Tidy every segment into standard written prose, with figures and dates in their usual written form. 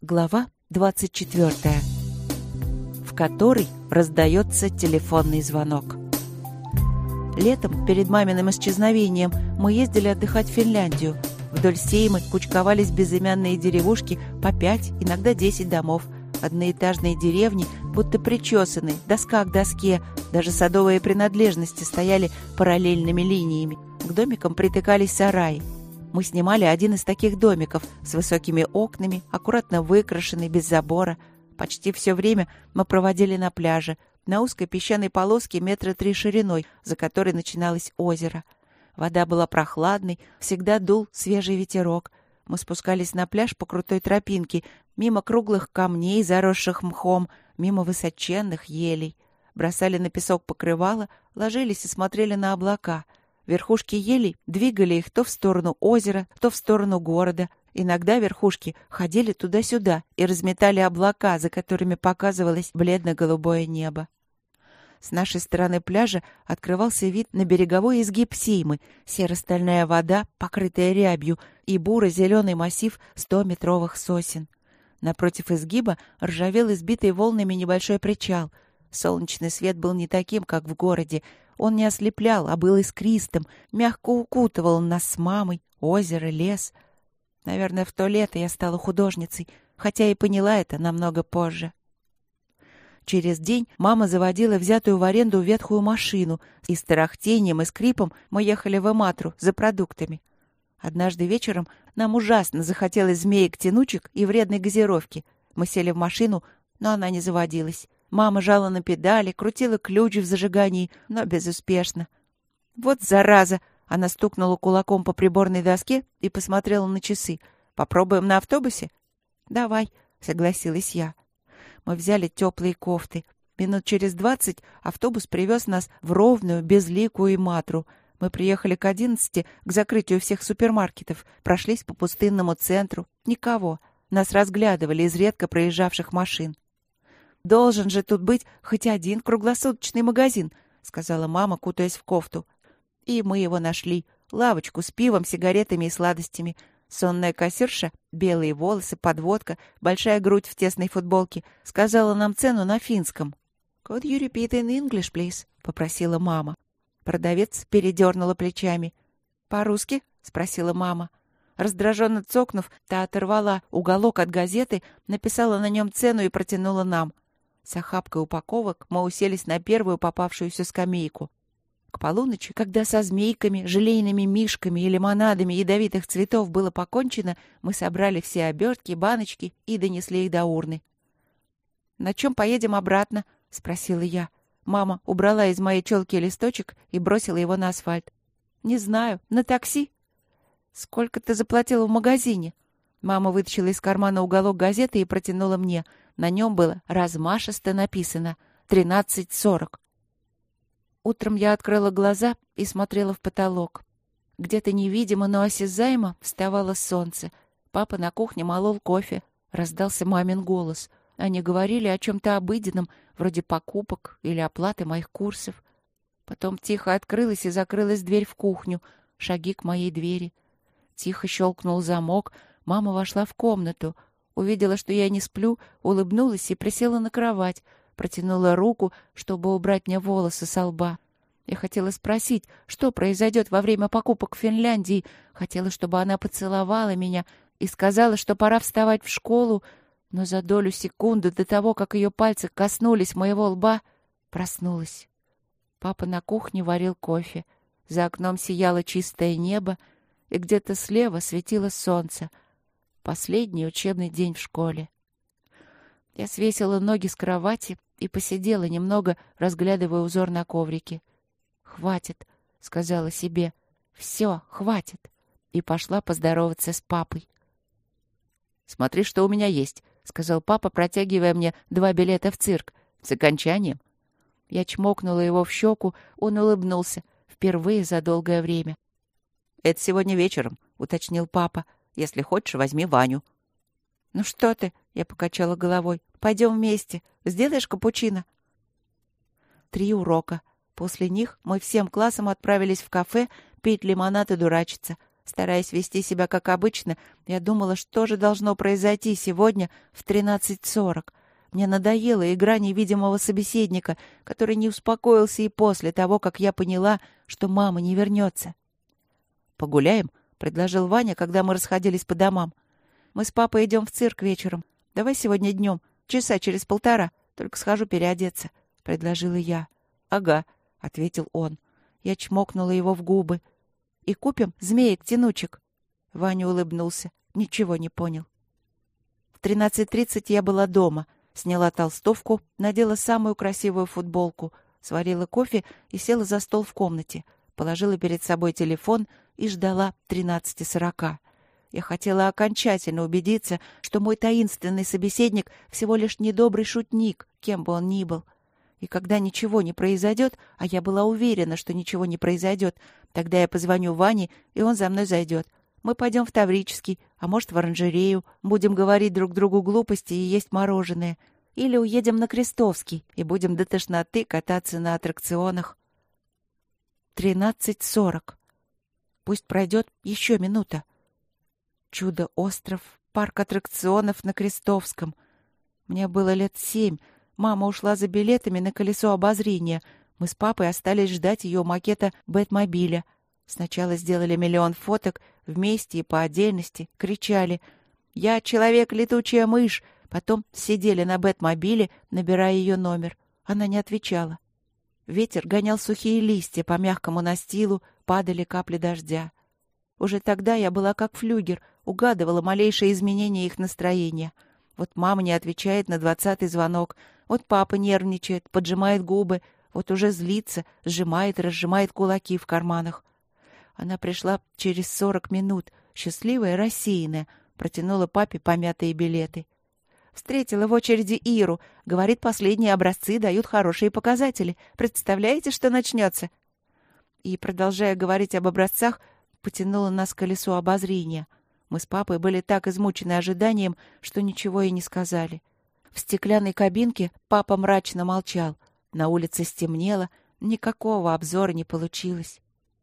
Глава 24, в которой раздается телефонный звонок. Летом, перед маминым исчезновением, мы ездили отдыхать в Финляндию. Вдоль Сеймы кучковались безымянные деревушки по 5, иногда 10 домов. Одноэтажные деревни, будто причесанные, доска к доске. Даже садовые принадлежности стояли параллельными линиями. К домикам притыкались сараи. Мы снимали один из таких домиков с высокими окнами, аккуратно выкрашенный, без забора. Почти все время мы проводили на пляже, на узкой песчаной полоске 3 метра шириной, за которой начиналось озеро. Вода была прохладной, всегда дул свежий ветерок. Мы спускались на пляж по крутой тропинке, мимо круглых камней, заросших мхом, мимо высоченных елей. Бросали на песок покрывало, ложились и смотрели на облака. Верхушки елей двигали их то в сторону озера, то в сторону города. Иногда верхушки ходили туда-сюда и разметали облака, за которыми показывалось бледно-голубое небо. С нашей стороны пляжа открывался вид на береговой изгиб Сеймы, серо-стальная вода, покрытая рябью, и буро-зеленый массив 100-метровых сосен. Напротив изгиба ржавел избитый волнами небольшой причал. Солнечный свет был не таким, как в городе. Он не ослеплял, а был искристым, мягко укутывал нас с мамой, озеро, лес. Наверное, в то лето я стала художницей, хотя и поняла это намного позже. Через день мама заводила взятую в аренду ветхую машину, и с тарахтением и скрипом мы ехали в Иматру за продуктами. Однажды вечером нам ужасно захотелось змеек-тянучек и вредной газировки. Мы сели в машину, но она не заводилась. Мама жала на педали, крутила ключ в зажигании, но безуспешно. «Вот зараза!» — она стукнула кулаком по приборной доске и посмотрела на часы. «Попробуем на автобусе?» «Давай», — согласилась я. Мы взяли теплые кофты. Минут через 20 автобус привез нас в ровную, безликую Иматру. Мы приехали к 11, к закрытию всех супермаркетов, прошлись по пустынному центру. Никого. Нас разглядывали из редко проезжавших машин. «Должен же тут быть хоть один круглосуточный магазин», — сказала мама, кутаясь в кофту. И мы его нашли. Лавочку с пивом, сигаретами и сладостями. Сонная кассирша, белые волосы, подводка, большая грудь в тесной футболке, сказала нам цену на финском. «Could you repeat in English, please?» — попросила мама. Продавец передернула плечами. «По-русски?» — спросила мама. Раздраженно цокнув, та оторвала уголок от газеты, написала на нем цену и протянула нам. С охапкой упаковок мы уселись на первую попавшуюся скамейку. К полуночи, когда со змейками, желейными мишками и лимонадами ядовитых цветов было покончено, мы собрали все обертки, баночки и донесли их до урны. «На чем поедем обратно?» — спросила я. Мама убрала из моей челки листочек и бросила его на асфальт. «Не знаю. На такси?» «Сколько ты заплатила в магазине?» Мама вытащила из кармана уголок газеты и протянула мне. На нем было размашисто написано «13.40». Утром я открыла глаза и смотрела в потолок. Где-то невидимо, но осязаемо вставало солнце. Папа на кухне молол кофе. Раздался мамин голос. Они говорили о чем-то обыденном, вроде покупок или оплаты моих курсов. Потом тихо открылась и закрылась дверь в кухню. Шаги к моей двери. Тихо щелкнул замок. Мама вошла в комнату. Увидела, что я не сплю, улыбнулась и присела на кровать. Протянула руку, чтобы убрать мне волосы со лба. Я хотела спросить, что произойдет во время покупок в Финляндии. Хотела, чтобы она поцеловала меня и сказала, что пора вставать в школу. Но за долю секунды до того, как ее пальцы коснулись моего лба, проснулась. Папа на кухне варил кофе. За окном сияло чистое небо, и где-то слева светило солнце. Последний учебный день в школе. Я свесила ноги с кровати и посидела немного, разглядывая узор на коврике. «Хватит», — сказала себе. «Все, хватит». И пошла поздороваться с папой. «Смотри, что у меня есть», — сказал папа, протягивая мне 2 билета в цирк. «С окончанием». Я чмокнула его в щеку, он улыбнулся. Впервые за долгое время. «Это сегодня вечером», — уточнил папа. «Если хочешь, возьми Ваню». «Ну что ты?» — я покачала головой. «Пойдем вместе. Сделаешь капучино?» 3 урока. После них мы всем классом отправились в кафе пить лимонад и дурачиться. Стараясь вести себя как обычно, я думала, что же должно произойти сегодня в 13:40. Мне надоела игра невидимого собеседника, который не успокоился и после того, как я поняла, что мама не вернется. «Погуляем?» — предложил Ваня, когда мы расходились по домам. «Мы с папой идем в цирк вечером. Давай сегодня днем, часа через 1,5. Только схожу переодеться», — предложила я. «Ага», — ответил он. Я чмокнула его в губы. «И купим змеек-тянучек». Ваня улыбнулся, ничего не понял. В 13:30 я была дома. Сняла толстовку, надела самую красивую футболку, сварила кофе и села за стол в комнате. Положила перед собой телефон и ждала 13:40. Я хотела окончательно убедиться, что мой таинственный собеседник всего лишь недобрый шутник, кем бы он ни был. И когда ничего не произойдет, а я была уверена, что ничего не произойдет, тогда я позвоню Ване, и он за мной зайдет. Мы пойдем в Таврический, а может, в оранжерею, будем говорить друг другу глупости и есть мороженое. Или уедем на Крестовский и будем до тошноты кататься на аттракционах. 13:40. Пусть пройдет еще минута. Чудо-остров, парк аттракционов на Крестовском. Мне было лет 7. Мама ушла за билетами на колесо обозрения. Мы с папой остались ждать ее макета Бэтмобиля. Сначала сделали миллион фоток вместе и по отдельности, кричали «Я человек-летучая мышь!», потом сидели на Бэтмобиле, набирая ее номер. Она не отвечала. Ветер гонял сухие листья по мягкому настилу, падали капли дождя. Уже тогда я была как флюгер, угадывала малейшие изменения их настроения. Вот мама не отвечает на 20-й звонок, вот папа нервничает, поджимает губы, вот уже злится, сжимает и разжимает кулаки в карманах. Она пришла через 40 минут, счастливая и рассеянная, протянула папе помятые билеты. Встретила в очереди Иру. Говорит, последние образцы дают хорошие показатели. Представляете, что начнется? И, продолжая говорить об образцах, потянула нас к колесу обозрения. Мы с папой были так измучены ожиданием, что ничего и не сказали. В стеклянной кабинке папа мрачно молчал. На улице стемнело, никакого обзора не получилось.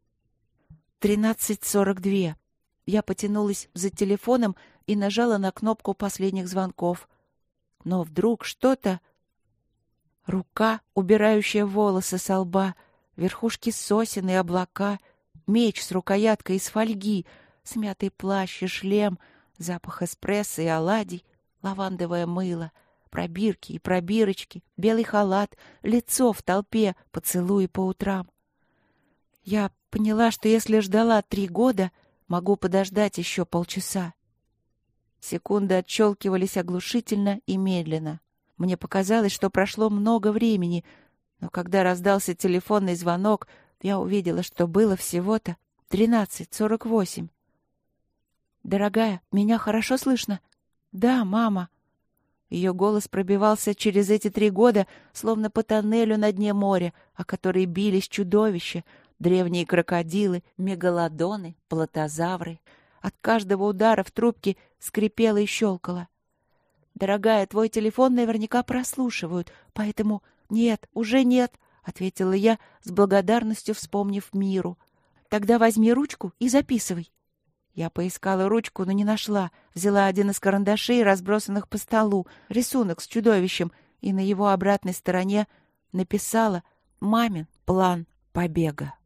13:42. Я потянулась за телефоном и нажала на кнопку последних звонков. Но вдруг что-то... Рука, убирающая волосы со лба, верхушки сосен и облака, меч с рукояткой из фольги, смятый плащ и шлем, запах эспрессо и оладий, лавандовое мыло, пробирки и пробирочки, белый халат, лицо в толпе, поцелуи по утрам. Я поняла, что если ждала 3 года, могу подождать еще полчаса. Секунды отщелкивались оглушительно и медленно. Мне показалось, что прошло много времени, но когда раздался телефонный звонок, я увидела, что было всего-то 13:48. «Дорогая, меня хорошо слышно?» «Да, мама». Ее голос пробивался через эти 3 года, словно по тоннелю на дне моря, о который бились чудовища, древние крокодилы, мегалодоны, платозавры. От каждого удара в трубке скрипело и щелкало. «Дорогая, твой телефон наверняка прослушивают, поэтому...» «Нет, уже нет», — ответила я, с благодарностью вспомнив Миру. «Тогда возьми ручку и записывай». Я поискала ручку, но не нашла. Взяла один из карандашей, разбросанных по столу, рисунок с чудовищем, и на его обратной стороне написала «Мамин план побега».